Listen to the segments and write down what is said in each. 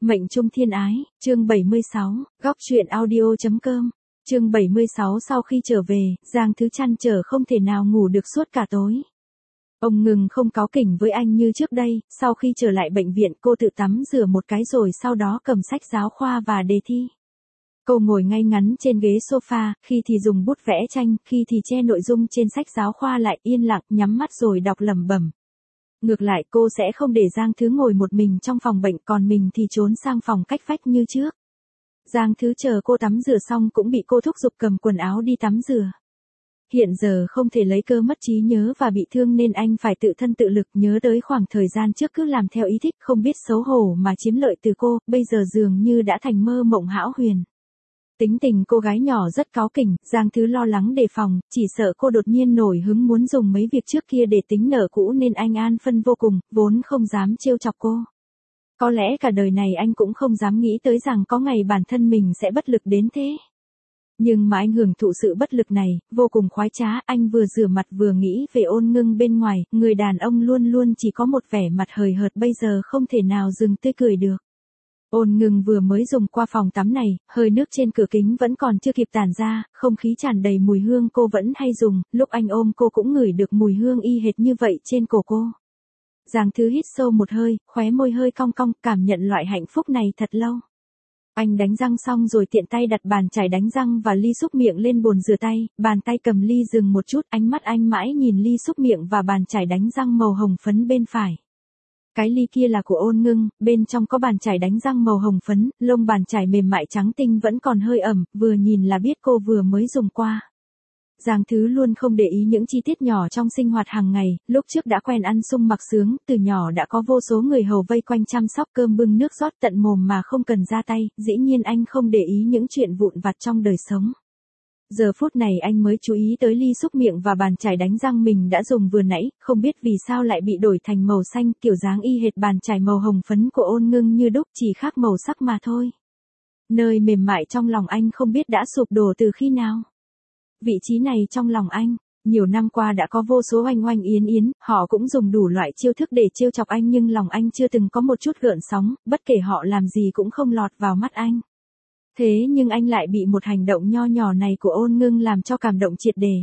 Mệnh trung thiên ái, chương 76, góc truyện audio.com, chương 76. Sau khi trở về, Giang Thứ trăn trở không thể nào ngủ được suốt cả tối. Ông Ngừng không cáu kỉnh với anh như trước đây, sau khi trở lại bệnh viện cô tự tắm rửa một cái rồi sau đó cầm sách giáo khoa và đề thi. Cô ngồi ngay ngắn trên ghế sofa, khi thì dùng bút vẽ tranh, khi thì che nội dung trên sách giáo khoa lại, yên lặng nhắm mắt rồi đọc lẩm bẩm. Ngược lại cô sẽ không để Giang Thứ ngồi một mình trong phòng bệnh, còn mình thì trốn sang phòng cách vách như trước. Giang Thứ chờ cô tắm rửa xong cũng bị cô thúc giục cầm quần áo đi tắm rửa. Hiện giờ không thể lấy cơ mất trí nhớ và bị thương nên anh phải tự thân tự lực, nhớ tới khoảng thời gian trước cứ làm theo ý thích không biết xấu hổ mà chiếm lợi từ cô, bây giờ dường như đã thành mơ mộng hão huyền. Tính tình cô gái nhỏ rất cáu kỉnh, Giang Thứ lo lắng đề phòng, chỉ sợ cô đột nhiên nổi hứng muốn dùng mấy việc trước kia để tính nợ cũ nên anh an phân vô cùng, vốn không dám trêu chọc cô. Có lẽ cả đời này anh cũng không dám nghĩ tới rằng có ngày bản thân mình sẽ bất lực đến thế. Nhưng mà anh hưởng thụ sự bất lực này, vô cùng khoái trá, anh vừa rửa mặt vừa nghĩ về Ôn Ngưng bên ngoài, người đàn ông luôn luôn chỉ có một vẻ mặt hời hợt bây giờ không thể nào dừng tươi cười được. Ôn Ngưng vừa mới dùng qua phòng tắm này, hơi nước trên cửa kính vẫn còn chưa kịp tản ra, không khí tràn đầy mùi hương cô vẫn hay dùng, lúc anh ôm cô cũng ngửi được mùi hương y hệt như vậy trên cổ cô. Giang Thứ hít sâu một hơi, khóe môi hơi cong cong, cảm nhận loại hạnh phúc này thật lâu. Anh đánh răng xong rồi tiện tay đặt bàn chải đánh răng và ly súc miệng lên bồn rửa tay, bàn tay cầm ly dừng một chút, ánh mắt anh mãi nhìn ly súc miệng và bàn chải đánh răng màu hồng phấn bên phải. Cái ly kia là của Ôn Ngưng, bên trong có bàn chải đánh răng màu hồng phấn, lông bàn chải mềm mại trắng tinh vẫn còn hơi ẩm, vừa nhìn là biết cô vừa mới dùng qua. Giang Thứ luôn không để ý những chi tiết nhỏ trong sinh hoạt hàng ngày, lúc trước đã quen ăn sung mặc sướng, từ nhỏ đã có vô số người hầu vây quanh chăm sóc cơm bưng nước rót tận mồm mà không cần ra tay, dĩ nhiên anh không để ý những chuyện vụn vặt trong đời sống. Giờ phút này anh mới chú ý tới ly súc miệng và bàn chải đánh răng mình đã dùng vừa nãy, không biết vì sao lại bị đổi thành màu xanh, kiểu dáng y hệt bàn chải màu hồng phấn của Ôn Ngưng như đúc, chỉ khác màu sắc mà thôi. Nơi mềm mại trong lòng anh không biết đã sụp đổ từ khi nào. Vị trí này trong lòng anh, nhiều năm qua đã có vô số oanh oanh yến yến, họ cũng dùng đủ loại chiêu thức để trêu chọc anh nhưng lòng anh chưa từng có một chút gợn sóng, bất kể họ làm gì cũng không lọt vào mắt anh. Thế nhưng anh lại bị một hành động nho nhỏ này của Ôn Ngưng làm cho cảm động triệt để.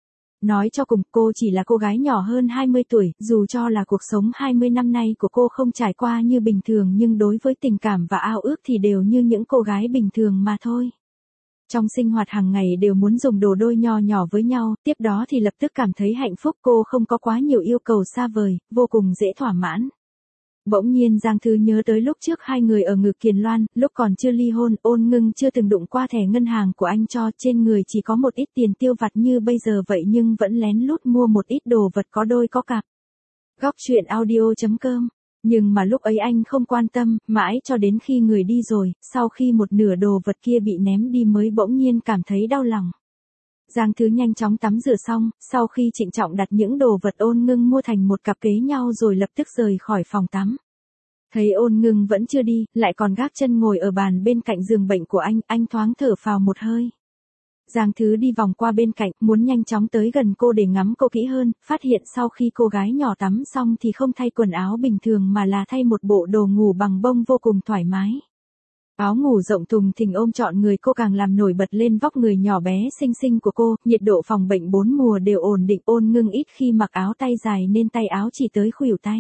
Nói cho cùng, cô chỉ là cô gái nhỏ hơn 20 tuổi, dù cho là cuộc sống 20 năm nay của cô không trải qua như bình thường nhưng đối với tình cảm và ao ước thì đều như những cô gái bình thường mà thôi. Trong sinh hoạt hàng ngày đều muốn dùng đồ đôi nho nhỏ với nhau, tiếp đó thì lập tức cảm thấy hạnh phúc, cô không có quá nhiều yêu cầu xa vời, vô cùng dễ thỏa mãn. Bỗng nhiên Giang Thứ nhớ tới lúc trước hai người ở Ngự Kiền Loan, lúc còn chưa ly hôn, Ôn Ngưng chưa từng đụng qua thẻ ngân hàng của anh cho, trên người chỉ có một ít tiền tiêu vặt như bây giờ vậy nhưng vẫn lén lút mua một ít đồ vật có đôi có cặp. Góc truyện audio.com. Nhưng mà lúc ấy anh không quan tâm, mãi cho đến khi người đi rồi, sau khi một nửa đồ vật kia bị ném đi mới bỗng nhiên cảm thấy đau lòng. Giang Thứ nhanh chóng tắm rửa xong, sau khi trịnh trọng đặt những đồ vật Ôn Ngưng mua thành một cặp kế nhau rồi lập tức rời khỏi phòng tắm. Thấy Ôn Ngưng vẫn chưa đi, lại còn gác chân ngồi ở bàn bên cạnh giường bệnh của anh thoáng thở phào một hơi. Giang Thứ đi vòng qua bên cạnh, muốn nhanh chóng tới gần cô để ngắm cô kỹ hơn, phát hiện sau khi cô gái nhỏ tắm xong thì không thay quần áo bình thường mà là thay một bộ đồ ngủ bằng bông vô cùng thoải mái. Áo ngủ rộng thùng thình ôm trọn người cô càng làm nổi bật lên vóc người nhỏ bé xinh xinh của cô, nhiệt độ phòng bệnh 4 mùa đều ổn định. Ôn Ngưng ít khi mặc áo tay dài nên tay áo chỉ tới khuỷu tay.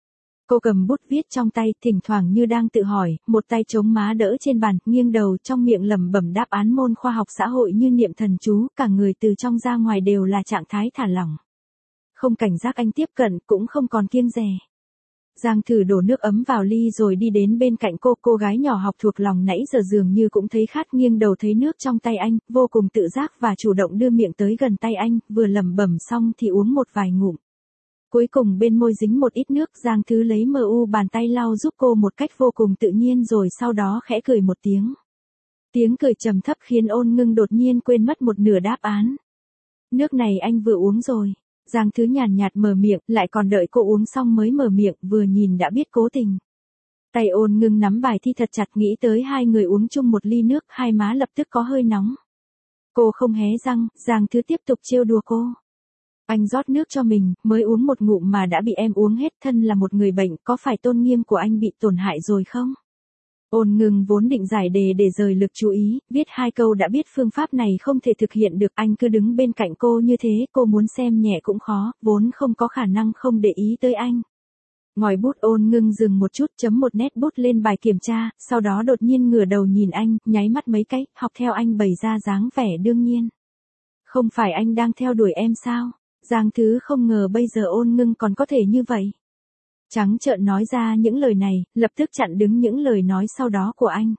Cô cầm bút viết trong tay, thỉnh thoảng như đang tự hỏi, một tay chống má đỡ trên bàn, nghiêng đầu trong miệng lẩm bẩm đáp án môn khoa học xã hội như niệm thần chú, cả người từ trong ra ngoài đều là trạng thái thả lỏng. Không cảnh giác anh tiếp cận, cũng không còn kiêng dè. Giang Thử đổ nước ấm vào ly rồi đi đến bên cạnh cô gái nhỏ học thuộc lòng nãy giờ dường như cũng thấy khát, nghiêng đầu thấy nước trong tay anh, vô cùng tự giác và chủ động đưa miệng tới gần tay anh, vừa lẩm bẩm xong thì uống một vài ngụm. Cuối cùng bên môi dính một ít nước, Giang Thứ lấy bàn tay lau giúp cô một cách vô cùng tự nhiên rồi sau đó khẽ cười một tiếng. Tiếng cười trầm thấp khiến Ôn Ngưng đột nhiên quên mất một nửa đáp án. Nước này anh vừa uống rồi. Giang Thứ nhàn nhạt mở miệng, lại còn đợi cô uống xong mới mở miệng, vừa nhìn đã biết cố tình. Tay Ôn Ngưng nắm bài thi thật chặt, nghĩ tới hai người uống chung một ly nước, hai má lập tức có hơi nóng. Cô không hé răng, Giang Thứ tiếp tục trêu đùa cô. Anh rót nước cho mình, mới uống một ngụm mà đã bị em uống hết, thân là một người bệnh, có phải tôn nghiêm của anh bị tổn hại rồi không? Ôn Ngưng vốn định giải đề để rời lực chú ý, viết 2 câu đã biết phương pháp này không thể thực hiện được, anh cứ đứng bên cạnh cô như thế, cô muốn xem nhẹ cũng khó, vốn không có khả năng không để ý tới anh. Ngòi bút Ôn Ngưng dừng một chút, chấm một nét bút lên bài kiểm tra, sau đó đột nhiên ngửa đầu nhìn anh, nháy mắt mấy cái, học theo anh bày ra dáng vẻ đương nhiên. Không phải anh đang theo đuổi em sao? Giang Thứ không ngờ bây giờ Ôn Ngưng còn có thể như vậy. Trắng trợn nói ra những lời này, lập tức chặn đứng những lời nói sau đó của anh.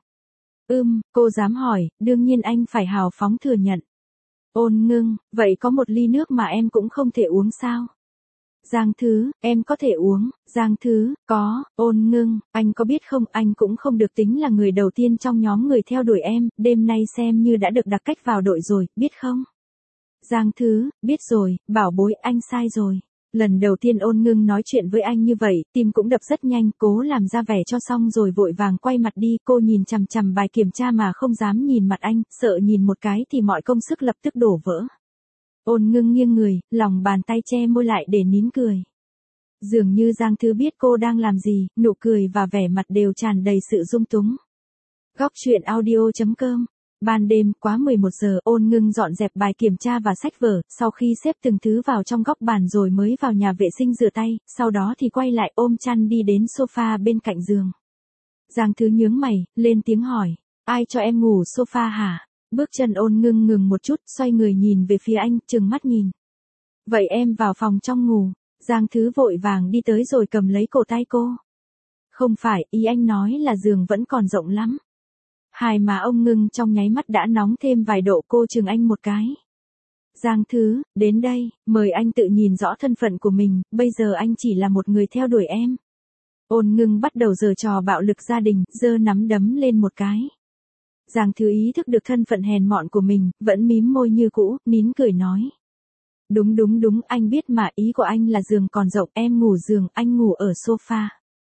Cô dám hỏi, đương nhiên anh phải hào phóng thừa nhận. Ôn Ngưng, vậy có một ly nước mà em cũng không thể uống sao? Giang Thứ, em có thể uống. Giang Thứ, có. Ôn Ngưng, anh có biết không, anh cũng không được tính là người đầu tiên trong nhóm người theo đuổi em, đêm nay xem như đã được đặt cách vào đội rồi, biết không? Giang Thứ, biết rồi, bảo bối, anh sai rồi. Lần đầu tiên Ôn Ngưng nói chuyện với anh như vậy, tim cũng đập rất nhanh, cố làm ra vẻ cho xong rồi vội vàng quay mặt đi, cô nhìn chằm chằm bài kiểm tra mà không dám nhìn mặt anh, sợ nhìn một cái thì mọi công sức lập tức đổ vỡ. Ôn Ngưng nghiêng người, lòng bàn tay che môi lại để nín cười. Dường như Giang Thứ biết cô đang làm gì, nụ cười và vẻ mặt đều tràn đầy sự dung túng. Góc truyện audio.com. Ban đêm, quá 11 giờ, Ôn Ngưng dọn dẹp bài kiểm tra và sách vở, sau khi xếp từng thứ vào trong góc bàn rồi mới vào nhà vệ sinh rửa tay, sau đó thì quay lại ôm chăn đi đến sofa bên cạnh giường. Giang Thứ nhướng mày, lên tiếng hỏi, ai cho em ngủ sofa hả? Bước chân Ôn Ngưng ngừng một chút, xoay người nhìn về phía anh, trừng mắt nhìn. Vậy em vào phòng trong ngủ. Giang Thứ vội vàng đi tới rồi cầm lấy cổ tay cô. Không phải, ý anh nói là giường vẫn còn rộng lắm. Hai má ông Ngưng trong nháy mắt đã nóng thêm vài độ, cô chừng anh một cái. Giang Thứ, đến đây, mời anh tự nhìn rõ thân phận của mình, bây giờ anh chỉ là một người theo đuổi em. Ôn Ngưng bắt đầu giở trò bạo lực gia đình, giơ nắm đấm lên một cái. Giang Thứ ý thức được thân phận hèn mọn của mình, vẫn mím môi như cũ, nín cười nói. Đúng, anh biết mà, ý của anh là giường còn rộng, em ngủ giường, anh ngủ ở sofa.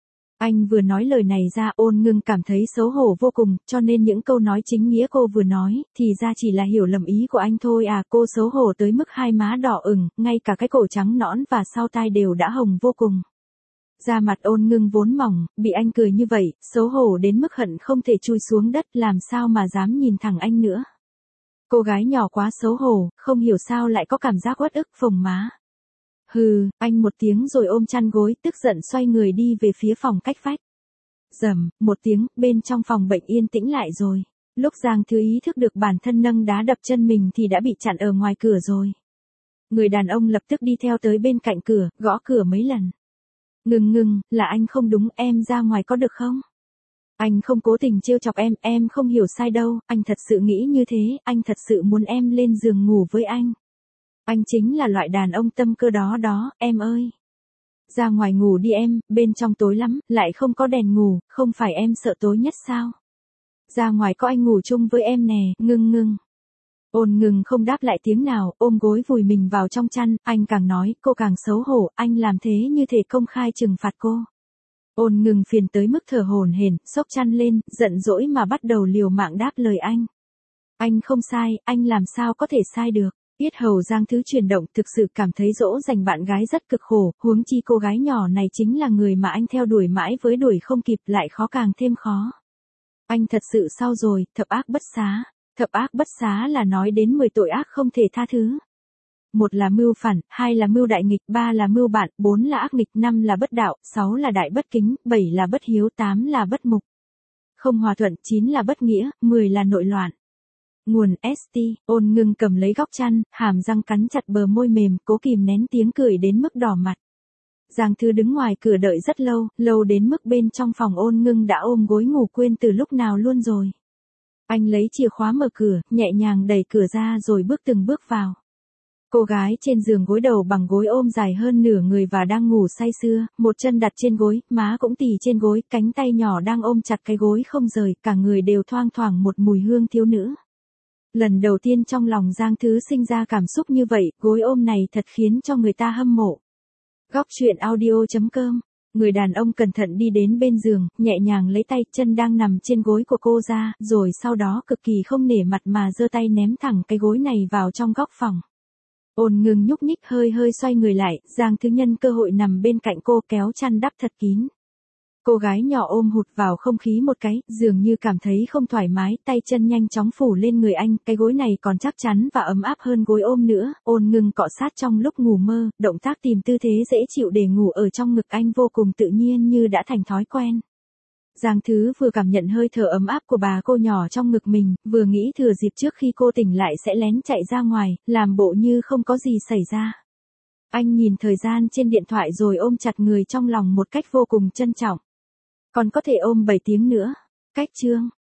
Anh vừa nói lời này ra, Ôn Ngưng cảm thấy xấu hổ vô cùng, cho nên những câu nói chính nghĩa cô vừa nói, thì ra chỉ là hiểu lầm ý của anh thôi à. Cô xấu hổ tới mức hai má đỏ ửng, ngay cả cái cổ trắng nõn và sau tai đều đã hồng vô cùng. Da mặt Ôn Ngưng vốn mỏng, bị anh cười như vậy, xấu hổ đến mức hận không thể chui xuống đất, làm sao mà dám nhìn thẳng anh nữa. Cô gái nhỏ quá xấu hổ, không hiểu sao lại có cảm giác uất ức phồng má. Hừ, anh một tiếng rồi ôm chăn gối, tức giận xoay người đi về phía phòng cách vách. Rầm, một tiếng, bên trong phòng bệnh yên tĩnh lại rồi. Lúc Giang Thứ ý thức được bản thân nâng đá đập chân mình thì đã bị chặn ở ngoài cửa rồi. Người đàn ông lập tức đi theo tới bên cạnh cửa, gõ cửa mấy lần. Ngưng, là anh không đúng, em ra ngoài có được không? Anh không cố tình trêu chọc em không hiểu sai đâu, anh thật sự nghĩ như thế, anh thật sự muốn em lên giường ngủ với anh. Anh chính là loại đàn ông tâm cơ đó, em ơi. Ra ngoài ngủ đi em, bên trong tối lắm, lại không có đèn ngủ, không phải em sợ tối nhất sao? Ra ngoài có anh ngủ chung với em nè, Ngưng. Ôn Ngưng không đáp lại tiếng nào, ôm gối vùi mình vào trong chăn, anh càng nói, cô càng xấu hổ, anh làm thế như thể công khai trừng phạt cô. Ôn Ngưng phiền tới mức thở hổn hển, xốc chăn lên, giận dỗi mà bắt đầu liều mạng đáp lời anh. Anh không sai, anh làm sao có thể sai được. Yết hầu Giang Thứ chuyển động, thực sự cảm thấy dỗ dành bạn gái rất cực khổ, huống chi cô gái nhỏ này chính là người mà anh theo đuổi mãi với đuổi không kịp, lại khó càng thêm khó. Anh thật sự sao rồi, thập ác bất xá. Thập ác bất xá là nói đến 10 tội ác không thể tha thứ. 1 là mưu phản, 2 là mưu đại nghịch, 3 là mưu bạn, 4 là ác nghịch, 5 là bất đạo, 6 là đại bất kính, 7 là bất hiếu, 8 là bất mục. Không hòa thuận, 9 là bất nghĩa, 10 là nội loạn. Nguồn ST, Ôn Ngưng cầm lấy góc chăn, hàm răng cắn chặt bờ môi mềm, cố kìm nén tiếng cười đến mức đỏ mặt. Giang Thứ đứng ngoài cửa đợi rất lâu đến mức bên trong phòng Ôn Ngưng đã ôm gối ngủ quên từ lúc nào luôn rồi. Anh lấy chìa khóa mở cửa, nhẹ nhàng đẩy cửa ra rồi từng bước vào. Cô gái trên giường gối đầu bằng gối ôm dài hơn nửa người và đang ngủ say sưa, một chân đặt trên gối, má cũng tì trên gối, cánh tay nhỏ đang ôm chặt cái gối không rời, cả người đều thoang thoảng một mùi hương thiếu nữ. Lần đầu tiên trong lòng Giang Thứ sinh ra cảm xúc như vậy, gối ôm này thật khiến cho người ta hâm mộ. Góc truyện audio.com. Người đàn ông cẩn thận đi đến bên giường, nhẹ nhàng lấy tay chân đang nằm trên gối của cô ra, rồi sau đó cực kỳ không nể mặt mà giơ tay ném thẳng cái gối này vào trong góc phòng. Ôn Ngưng nhúc nhích hơi xoay người lại, Giang Thứ nhân cơ hội nằm bên cạnh cô kéo chăn đắp thật kín. Cô gái nhỏ ôm hụt vào không khí một cái, dường như cảm thấy không thoải mái, tay chân nhanh chóng phủ lên người anh, cái gối này còn chắc chắn và ấm áp hơn gối ôm nữa, Ôn Ngưng cọ sát trong lúc ngủ mơ, động tác tìm tư thế dễ chịu để ngủ ở trong ngực anh vô cùng tự nhiên như đã thành thói quen. Giang Thứ vừa cảm nhận hơi thở ấm áp của bà cô nhỏ trong ngực mình, vừa nghĩ thừa dịp trước khi cô tỉnh lại sẽ lén chạy ra ngoài, làm bộ như không có gì xảy ra. Anh nhìn thời gian trên điện thoại rồi ôm chặt người trong lòng một cách vô cùng trân trọng. Còn có thể ôm 7 tiếng nữa. Cách chương